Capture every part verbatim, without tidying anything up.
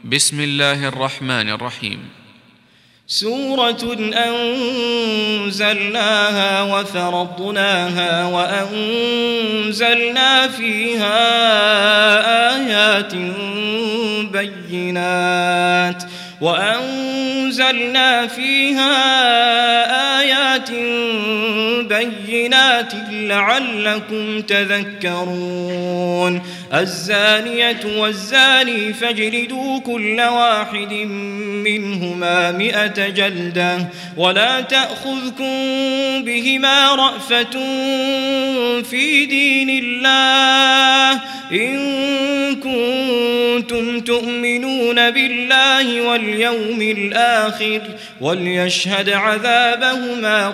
بسم الله الرحمن الرحيم. سورة أنزلناها وفرضناها وأنزلنا فيها آيات بينات وأنزلنا فيها آيات بينات لعلكم تذكرون. الزانية والزاني فاجلدوا كل واحد منهما مئة جلدة ولا تأخذكم بهما رأفة في دين الله إن كنتم تؤمنون بالله واليوم الآخر وليشهد عذابهما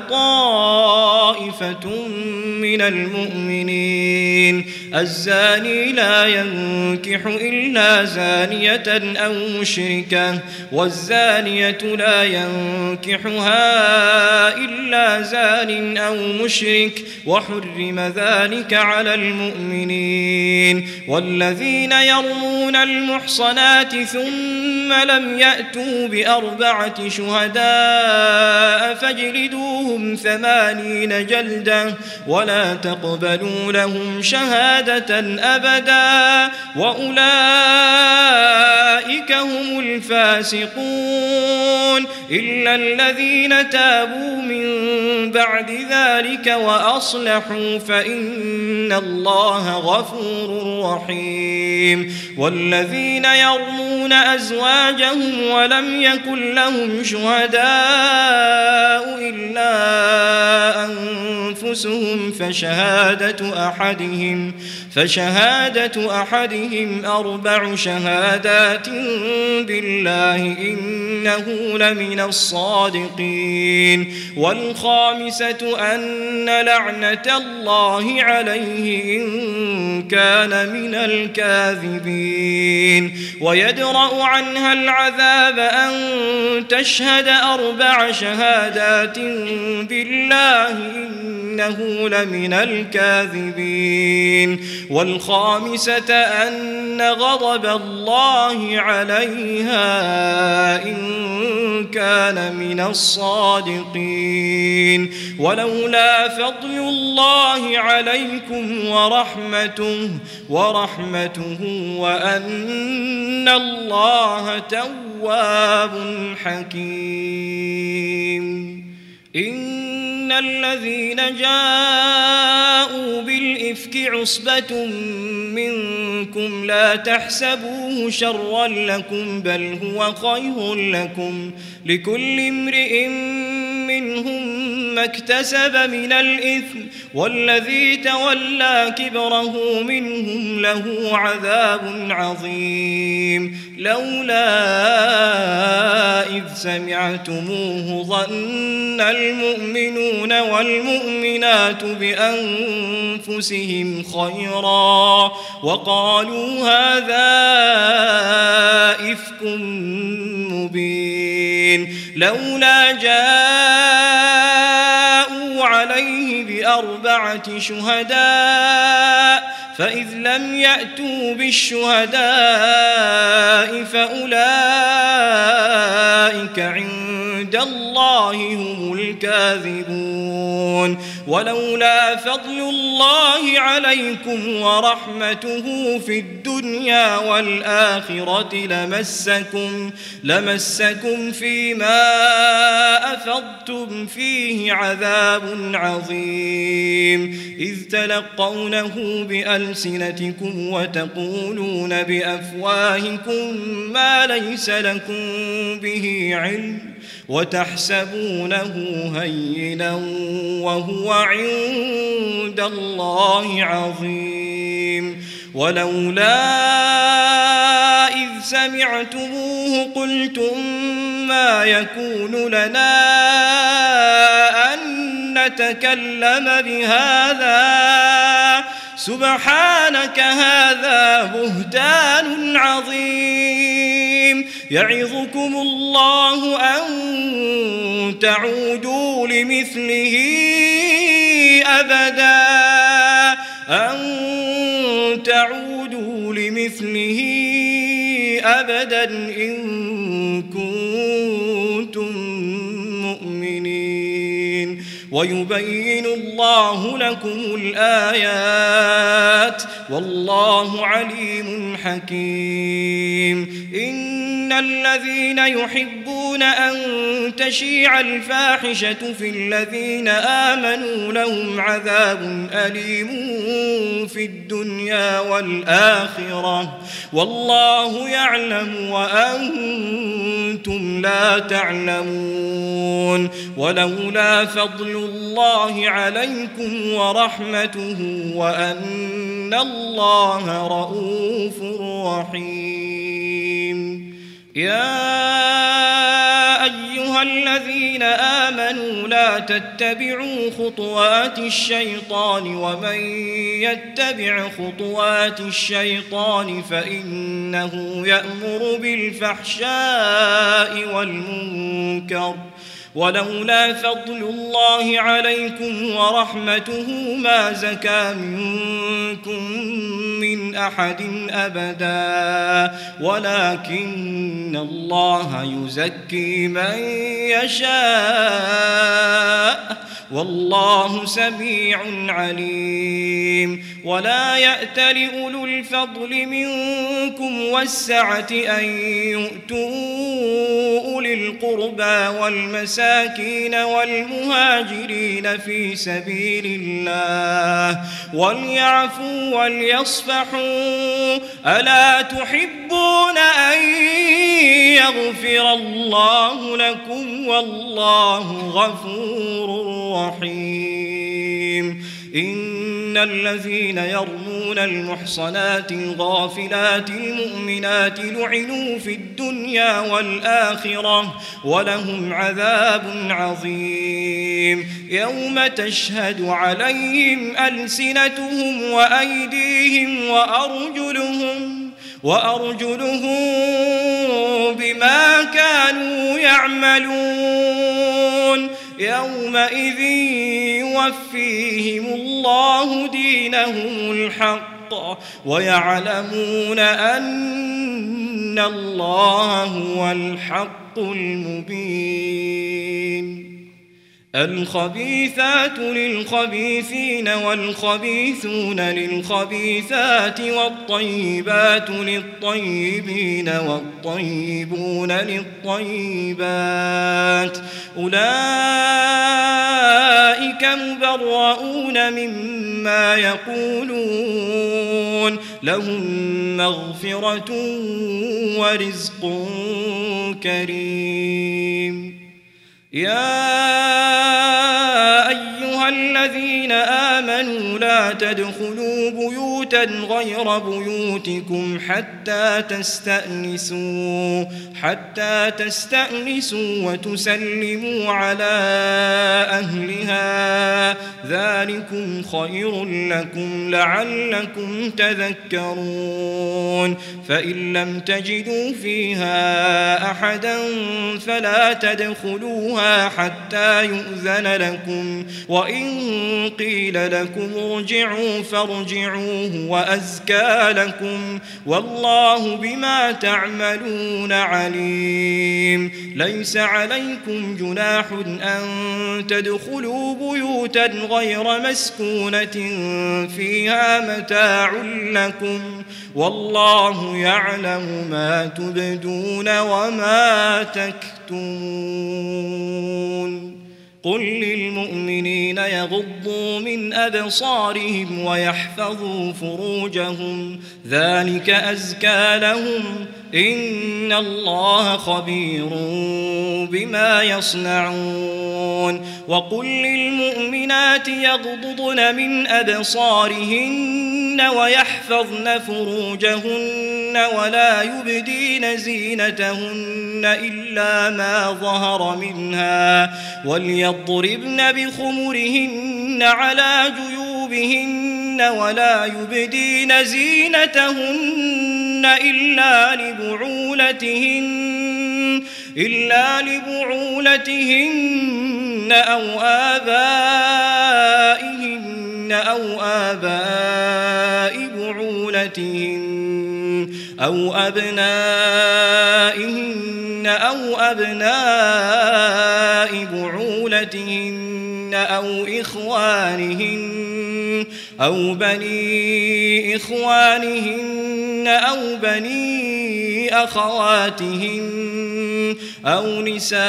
طائفة من المؤمنين. الزاني لا ينكح إلا زانية أو مشركة والزانية لا ينكحها إلا زان أو مشرك وحرم ذلك على المؤمنين. والذين يرمون المحصنات ثم لم يأتوا بأربعة شهداء فاجلدوهم ثمانين جلدة ولا تقبلوا لهم شهادة أبدا وأولئك هم الفاسقون إلا الذين تابوا من بعد ذلك وأصلحوا فإن الله غفور رحيم. والذين يرمون أزواجهم ولم يكن لهم شهداء إلا أنفسهم فشهادة أحدهم فشهادة أحدهم أربع شهادات بالله إنه لمن الصادقين. والخامسة أن لعنة الله عليه إن كان من الكاذبين. ويدرأ عنها العذاب أن تشهد أربع شهادات بالله إنه لمن الكاذبين. والخامسة أن غضب الله عليها إن كان من الصادقين. ولولا فضل الله عليكم ورحمته ورحمته وأن الله تواب حكيم. إن الذين جاءوا بالإفك عصبة منكم لا تحسبوه شرا لكم بل هو خير لكم لكل امرئ منهم ما اكتسب من الإثم والذي تولى كبره منهم له عذاب عظيم. لولا إذ سمعتموه ظن المؤمنون والمؤمنات بأنفسهم خيرا وقالوا هذا إفك مبين. لولا جاءوا عليه بأربعة شهداء فإذ لم يأتوا بالشهداء فأولئك عند الله هم الكاذبون. ولولا فضل الله عليكم ورحمته في الدنيا والآخرة لمسكم لمسكم فيما أفضتم فيه عذاب عظيم إذ تلقونه بألسنتكم وتقولون بأفواهكم ما ليس لكم به علم وتحسبونه هينا وهو عند الله عظيم. ولولا إذ سمعتموه قلتم ما يكون لنا أن نتكلم بهذا سبحانك هذا بهتان عظيم. يعظكم الله أن تعودوا لمثله أبدا أن تعودوا لمثله أبدا إن كنتم مؤمنين ويبين الله لكم الآيات والله عليم حكيم. إن الذين يحبون أن تشيع الفاحشة في الذين آمنوا لهم عذاب أليم في الدنيا والآخرة والله يعلم وأنتم لا تعلمون. ولولا فضل الله عليكم ورحمته وأن الله رؤوف رحيم. يا أيها الذين آمنوا لا تتبعوا خطوات الشيطان ومن يتبع خطوات الشيطان فإنه يأمر بالفحشاء والمنكر ولولا فضل الله عليكم ورحمته ما زكى منكم من أحد أبدا ولكن الله يزكي من يشاء والله سميع عليم. ولا يأتل أولو الفضل منكم والسعة أن يؤتوا أولي القربى والمساكين والمهاجرين في سبيل الله وليعفوا وليصفحوا ألا تحبون أن يغفر الله لكم والله غفور رحيم. إن الذين يرمون المحصنات الغافلات المؤمنات لعنوا في الدنيا والآخرة ولهم عذاب عظيم. يوم تشهد عليهم ألسنتهم وأيديهم وأرجلهم وأرجلهم بما كانوا يعملون يومئذ يوفيهم الله دينهم الحق ويعلمون أن الله هو الحق المبين. الخبيثات للخبيثين والخبيثون للخبيثات والطيبات للطيبين والطيبون للطيبات أولئك مبرؤون مما يقولون لهم مغفرة ورزق كريم. يا أيها الذين آمنوا لا تدخلوا بيوتا غير بيوتكم حتى تستأنسوا حتى تستأنسوا وتسلموا على أهلها ذلكم خير لكم لعلكم تذكرون. فإن لم تجدوا فيها أحدا فلا تدخلوها حتى يؤذن لكم وإن قيل لكم ارجعوا فارجعوه وأزكى لكم والله بما تعملون عليم. ليس عليكم جناح أن تدخلوا بيوتا غير مسكونة فيها متاع لكم والله يعلم ما تبدون وما تكتمون. قل للمؤمنين يغضوا من أبصارهم ويحفظوا فروجهم ذلك أزكى لهم إن الله خبير بما يصنعون. وقل للمؤمنات يغضضن من أبصارهن ويحفظن فروجهن ولا يبدين زينتهن إلا ما ظهر منها وليضربن بخمرهن على جيوبهن ولا يبدين زينتهن إلا لبعولتهن إلا لبعولتهن أو آبائهن أو آباء بعولتهن أو أبنائهن أو أبناء بعولتهن أو إخوانهن أو بني إخوانهن أو بني أخواتهن أو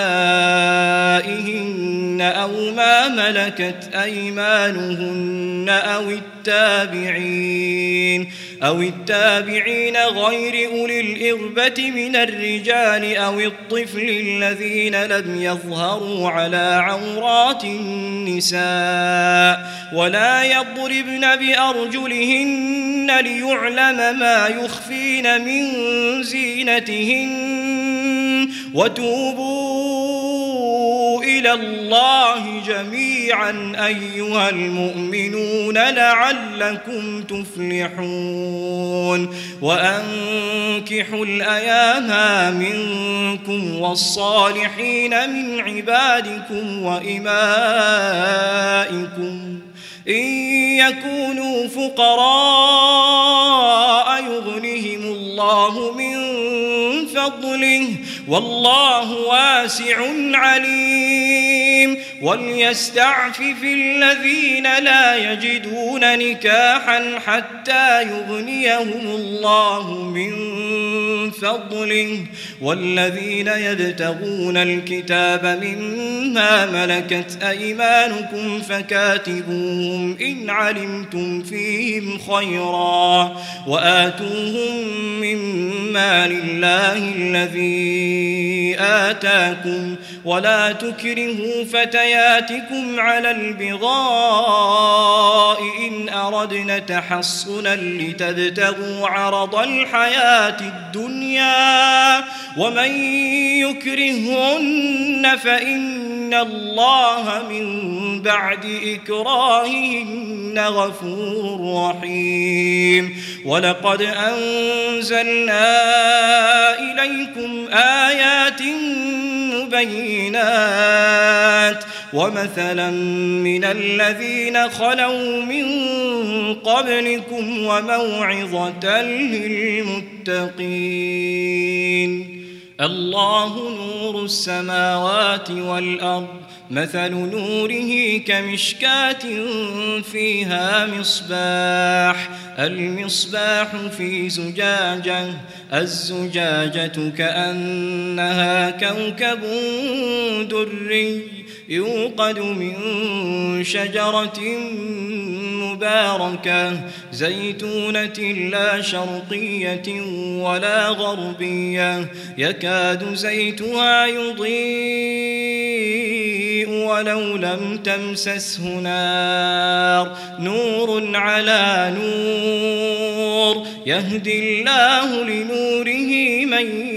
نسائهن أو ما ملكت أيمانهن أو التابعين أو التابعين غير أولي الإربة من الرجال أو الطفل الذين لم يظهروا على عورات النساء ولا يضربن بأرجلهن ليعلم ما يخفين من زينتهن وتوبوا إلى الله جميعا أيها المؤمنون لعلكم تفلحون وأنكحوا الأيام منكم والصالحين من عبادكم وإمائكم إن يكونوا فقراء يغنهم الله من فضله والله واسع عليم وليستعفف الذين لا يجدون نكاحا حتى يغنيهم الله من فضله والذين يبتغون الكتاب مما ملكت أيمانكم فكاتبوهم إن علمتم فيهم خيرا وآتوهم مما لله الذي آتاكم ولا تكرهوا فتياتكم على البغاء إن أردنا تحصنا لتبتغوا عرض الحياة الدنيا ومن يكرهن فإن الله من بعد إكراههن غفور رحيم ولقد أنزلنا إليكم آيات مبينات ومثلا من الذين خلوا من قبلكم وموعظة للمتقين الله نور السماوات والأرض مثل نوره كمشكاة فيها مصباح المصباح في زجاجة الزجاجة كأنها كوكب دري يوقد من شجرة مباركة زيتونة لا شرقية ولا غربية يكاد زيتها يضيء ولو لم تمسسه نار نور على نور يهدي الله لنوره من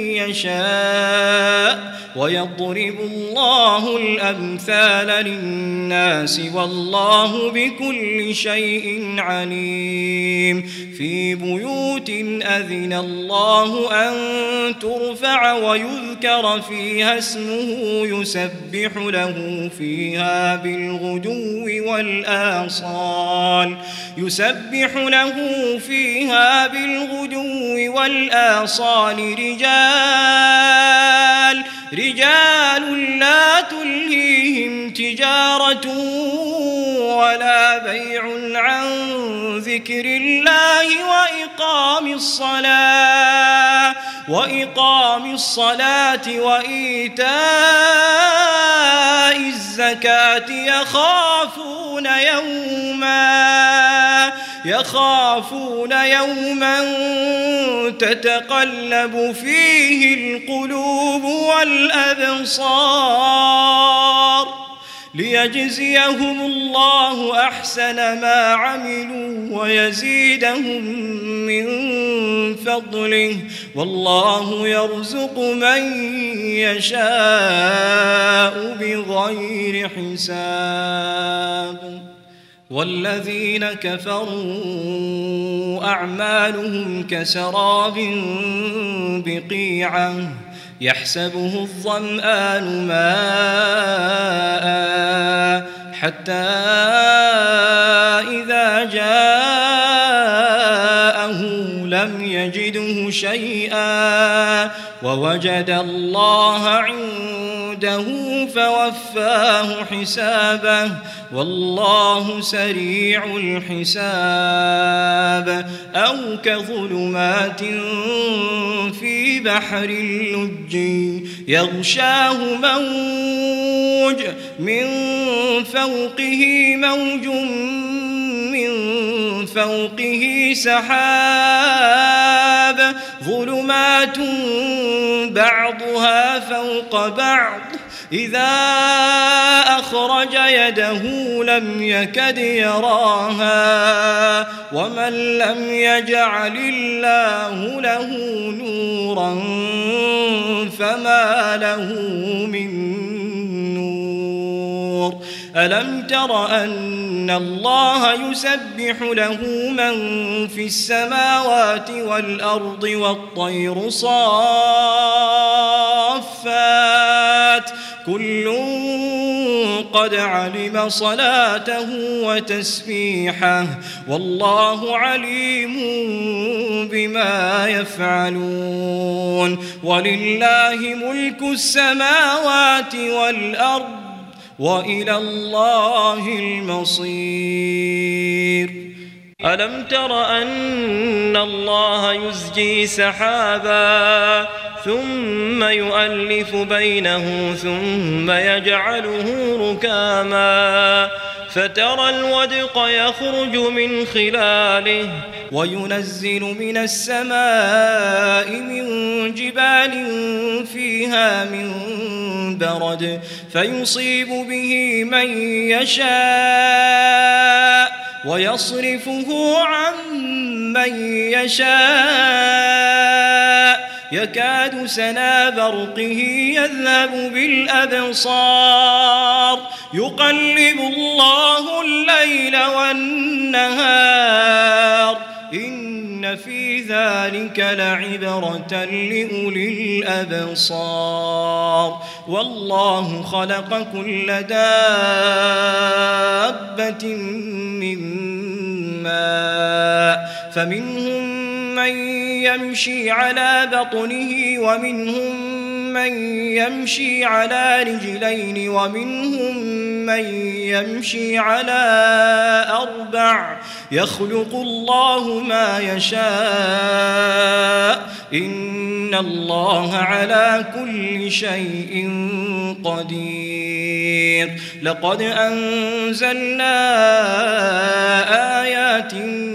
يشاء ويضرب الله الأمثال للناس والله بكل شيء عليم في بيوت أذن الله أن ترفع ويذكر فيها اسمه يسبح له فيها بالغدو والآصال يسبح له فيها بالغدو والآصال رجال رجال لا تلهيهم تجارة ولا بيع عن ذكر الله وإقام الصلاة وإقام الصلاة وإيتاء الزكاة يخافون يوما يخافون يوما تتقلب فيه القلوب والأبصار ليجزيهم الله أحسن ما عملوا ويزيدهم من فضله والله يرزق من يشاء بغير حساب والذين كفروا أعمالهم كسراب بقيعة يحسبه الظمآن ماء حتى إذا جاءه لم فلم يجده شيئا ووجد الله عنده فوفاه حسابه والله سريع الحساب. أو كظلمات في بحر اللج يغشاه موج من فوقه موج من فوقه سحاب ظلمات بعضها فوق بعض إذا أخرج يده لم يكد يراها ومن لم يجعل الله له نورا فما له من نور. ألم تر أن الله يسبح له من في السماوات والأرض والطير صافات كل قد علم صلاته وتسبيحه والله عليم بما يفعلون. ولله ملك السماوات والأرض وإلى الله المصير. ألم تر أن الله يزجي سحابا ثم يؤلف بينه ثم يجعله ركاما فترى الودق يخرج من خلاله وينزل من السماء من جبال فيها من برد فيصيب به من يشاء ويصرفه عن من يشاء يكاد سنا برقه يذهب بالأبصار يقلب الله الليل والنهار إن في ذلك لعبرة لأولي الأبصار. والله خلق كل دابة من ماء فمنهم من يمشي على بطنه ومنهم من يمشي على رجلين ومنهم من يمشي على أربع يخلق الله ما يشاء إن الله على كل شيء قدير. لقد أنزلنا آيات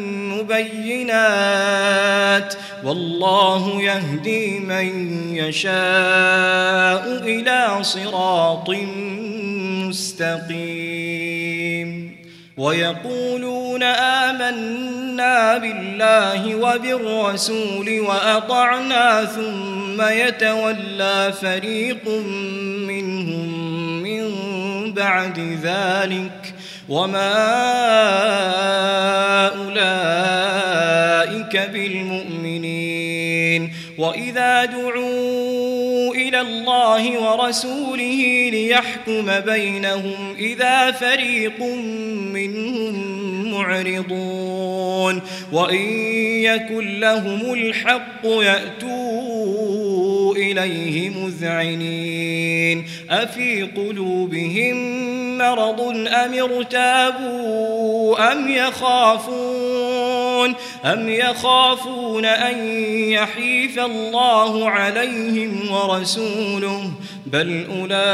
مبينات والله يهدي من يشاء إلى صراط مستقيم. ويقولون آمنا بالله وبالرسول وأطعنا ثم يتولى فريق منهم من بعد ذلك وما أولئك بالمؤمنين. وإذا دعوا إلى الله ورسوله ليحكم بينهم إذا فريق منهم معرضون وإن يكن لهم الحق يأتوا إليه مذعنين أفي قلوبهم مرض أم ارتابوا أم يخافون أم يخافون أن يحيف الله عليهم ورسوله بل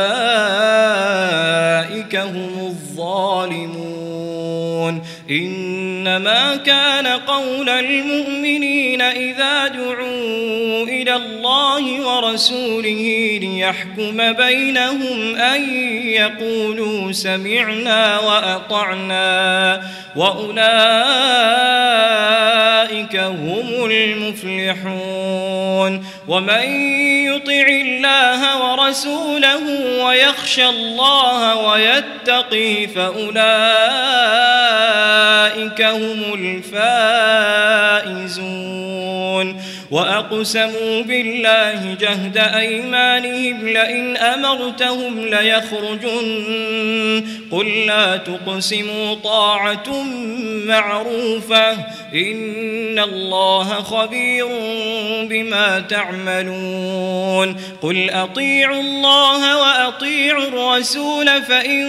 أولئك هم الظالمون. إنما كان قول المؤمنين إذا دعوا إلى الله ورسوله ليحكم بينهم أن يقولوا سمعنا وأطعنا وأولئك هم المفلحون. ومن يطع الله ورسوله ويخشى الله ويتقي فأولئك هم الفائزون. وأقسموا بالله جهد أيمانهم لئن أمرتهم ليخرجن قل لا تقسموا طاعة معروفة إن الله خبير بما تعملون قل أطيعوا الله وأطيعوا الرسول فإن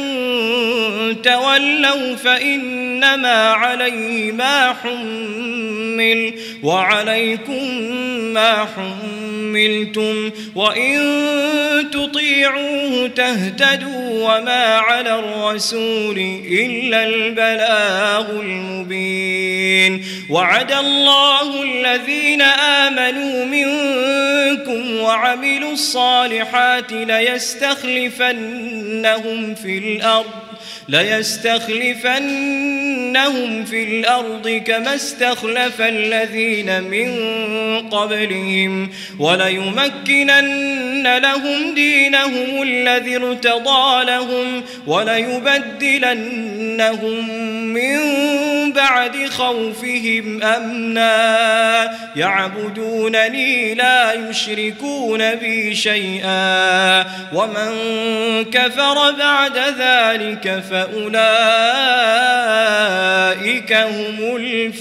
تولوا فإنما عليه ما حمل وعليكم ما حملتم وإن تطيعوه تهتدوا وما على الرسول إلا البلاغ المبين وعد الله الذين آمنوا منكم وعملوا الصالحات ليستخلفنهم في الأرض ليستخلفنهم في الأرض كما استخلف الذين من قبلهم وليمكنن لهم دينهم الذي ارتضى لهم وليبدلنهم من بعد خوفهم أمنا يعبدونني لا يشركون بي شيئا ومن كفر بعد ذلك فأولئك هم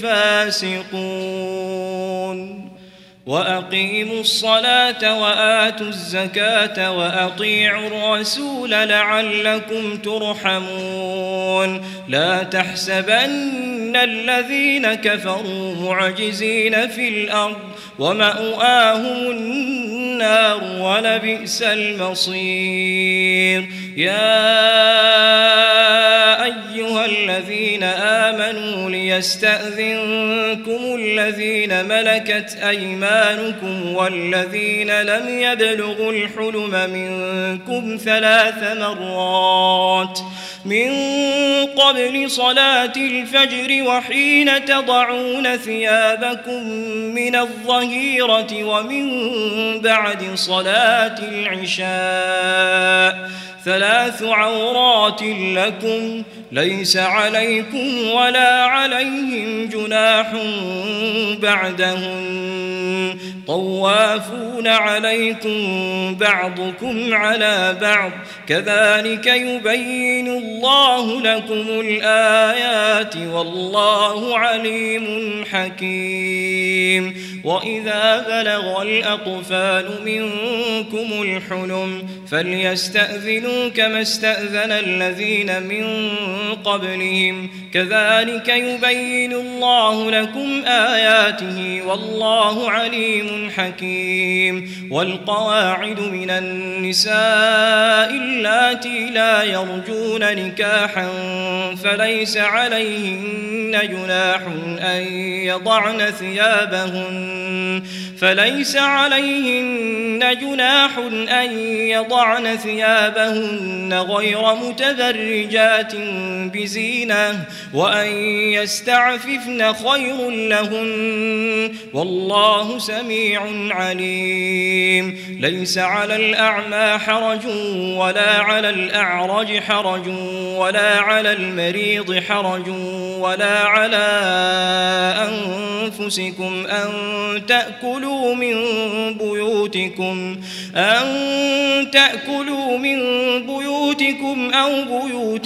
الفاسقون وأقيموا الصلاة وآتوا الزكاة وأطيعوا الرسول لعلكم ترحمون لا تحسبن الذين كفروا معجزين في الأرض ومأواهم النار ولبئس المصير يا أيها الذين آمنوا ليستأذنكم الذين ملكت أيمانكم والذين لم يبلغوا الحلم منكم ثلاث مرات من قبل صلاة الفجر وحين تضعون ثيابكم من الظهيرة ومن بعد صلاة العشاء ثلاث عورات لكم ليس عليكم ولا عليهم جناح بعدهن طوافون عليكم بعضكم على بعض كذلك يبين الله لكم الآيات والله عليم حكيم وإذا بلغ الأطفال منكم الحلم فليستأذنوا كما استأذن الذين من قبلهم كذلك يبين الله لكم آياته والله عليم حكيم والقواعد من النساء اللاتي لا يرجون نكاحا فليس عليهن جناح أن يضعن ثيابهن فليس عليهن جناح أن يضعن ثيابهن غير متبرجات بزينة وأن يستعففن خير لهن والله سميع عليم ليس على الأعمى حرج ولا على الأعرج حرج ولا على المريض حرج ولا على أنفسكم أن تأكلوا من بيوتكم أن تأكلوا من بيوتكم أو بيوت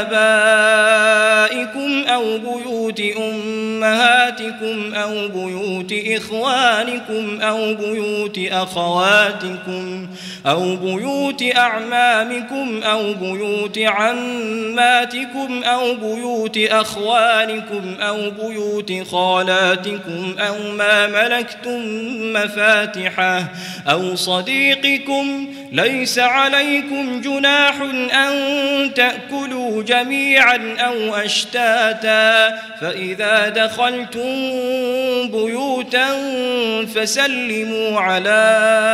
آبائكم أو بيوت أمهاتكم أو بيوت إخوانكم أو بيوت أخواتكم أو بيوت أعمامكم أو بيوت عماتكم أو بيوت أخوالكم أو بيوت خالاتكم أو ما ملكتم مفاتحه أو صديقكم ليس عليكم جناح أن تأكلوا جميعا أو أشتاتا فإذا دخلتم بيوتا فسلموا على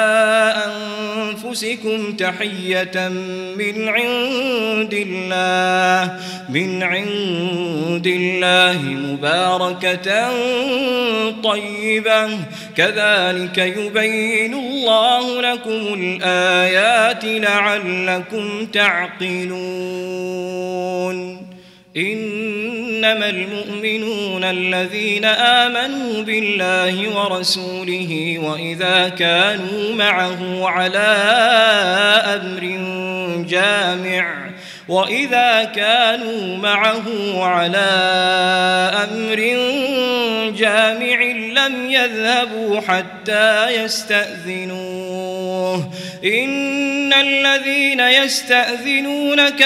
أنفسكم تحية من عند الله من عند الله مباركة طيبة كذلك يبين الله لكم الآيات لعلكم تعقلون إنما المؤمنون الذين آمنوا بالله ورسوله وإذا كانوا معه على أمر جامع وإذا كانوا معه على أمر جامع لم يذهبوا حتى يستأذنوه إن الذين يستأذنونك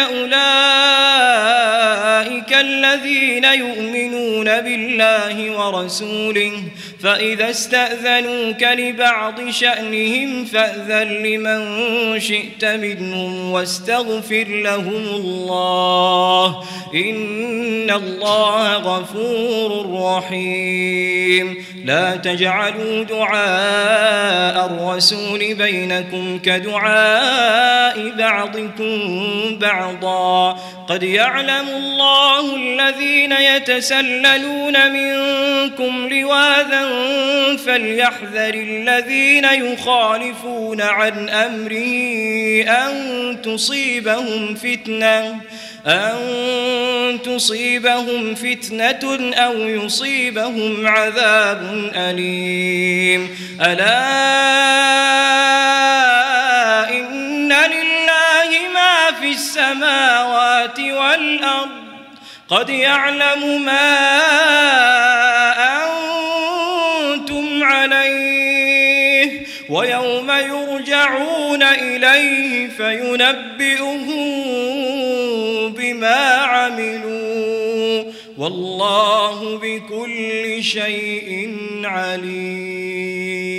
أولئك الذين يؤمنون بالله ورسوله فإذا استأذنوك لبعض شأنهم فأذن لمن شئت منهم واستغفر لهم الله إن الله غفور رحيم لا تجعلوا دعاء الرسول بينكم كدعاء بعضكم بعضا قد يعلم الله الذين يتسللون منكم لواذا فليحذر الذين يخالفون عن أمره أن تصيبهم فتنة أن تصيبهم فتنة أو يصيبهم عذاب أليم ألا إن لله ما في السماوات والأرض قد يعلم ما أنتم عليه ويوم يرجعون إليه فينبئهم بما عملوا والله بكل شيء عليم.